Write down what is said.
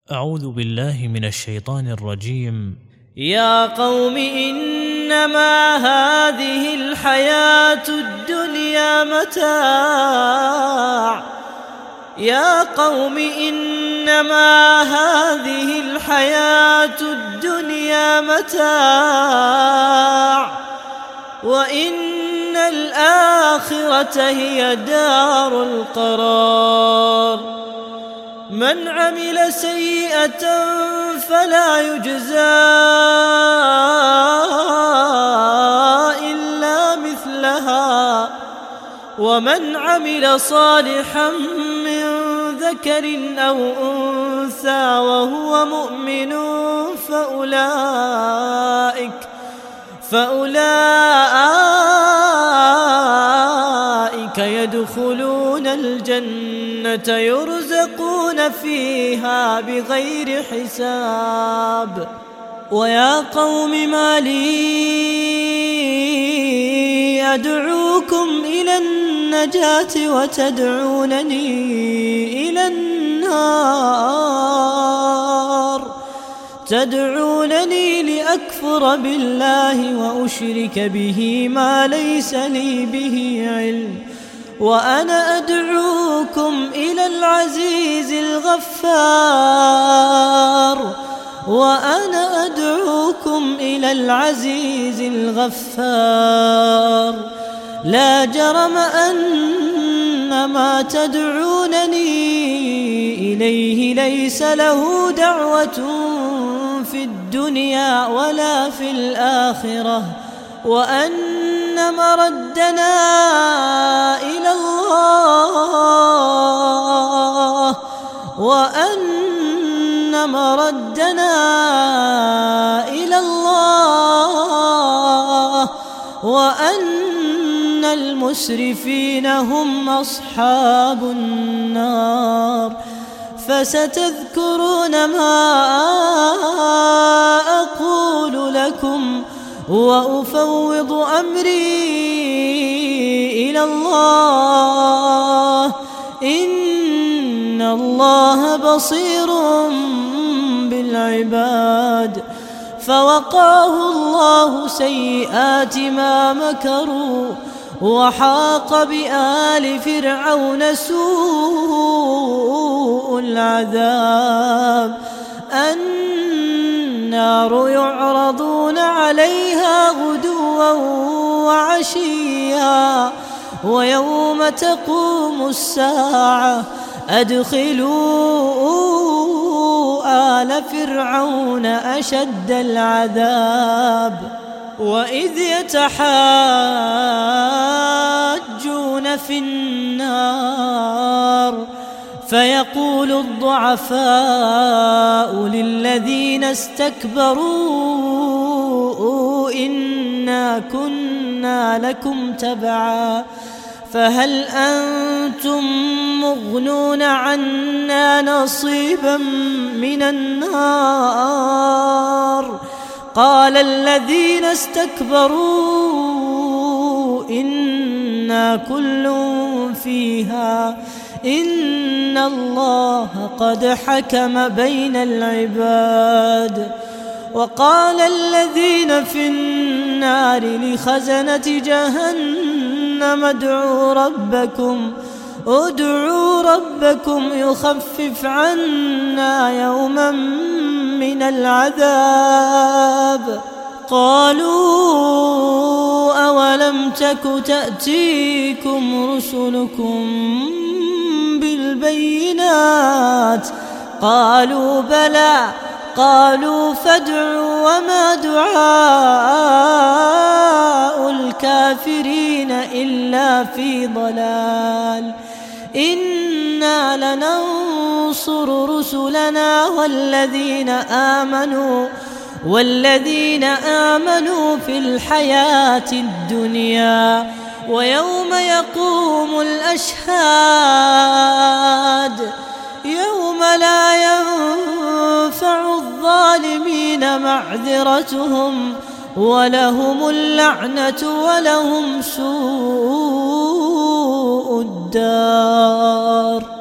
أعوذ بالله من الشيطان الرجيم. يا قوم إنما هذه الحياة الدنيا متاع يا قوم إنما هذه الحياة الدنيا متاع وإن الآخرة هي دار القرار. من عمل سيئة فلا يجزى إلا مثلها ومن عمل صالحا من ذكر أو أنثى وهو مؤمن فأولئك يدخلون الجنة يرزقون فيها بغير حساب. ويا قوم ما لي أدعوكم إلى النجاة وتدعونني إلى النار تدعونني لأكفر بالله وأشرك به ما ليس لي به علم وأنا أدعوكم إلى العزيز الغفار. لا جرم أن ما تدعونني إليه ليس له دعوة في الدنيا ولا في الآخرة وأن مردنا إلى الله وأن المسرفين هم أصحاب النار. فستذكرون ما أقول لكم وأفوض أمري إلى الله إن الله بصير بالعباد. فوقاه الله سيئات ما مكروا وحاق بآل فرعون سوء العذاب. النار يعرضون عليها غدوا وعشيا ويوم تقوم الساعة أدخلوا آل فرعون أشد العذاب. وإذ يتحاجون في النار فيقول الضعفاء للذين استكبروا إنا كنا لكم تبعا فهل أنتم مغنون عنا نصيبا من النار. قال الذين استكبروا إنا كل فيها إن الله قد حكم بين العباد. وقال الذين في النار لخزنة جهنم ادعوا ربكم يخفف عنا يوما من العذاب. قالوا أولم تك تأتيكم رسلكم بالبينات قالوا بلى قالوا فادعوا وما دعاء الكافرين إلا في ضلال. إنا لننصر رسلنا والذين آمنوا في الحياة الدنيا ويوم يقوم الأشهاد يوم لا ينفع الظالمين معذرتهم ولهم اللعنة ولهم سوء الدار.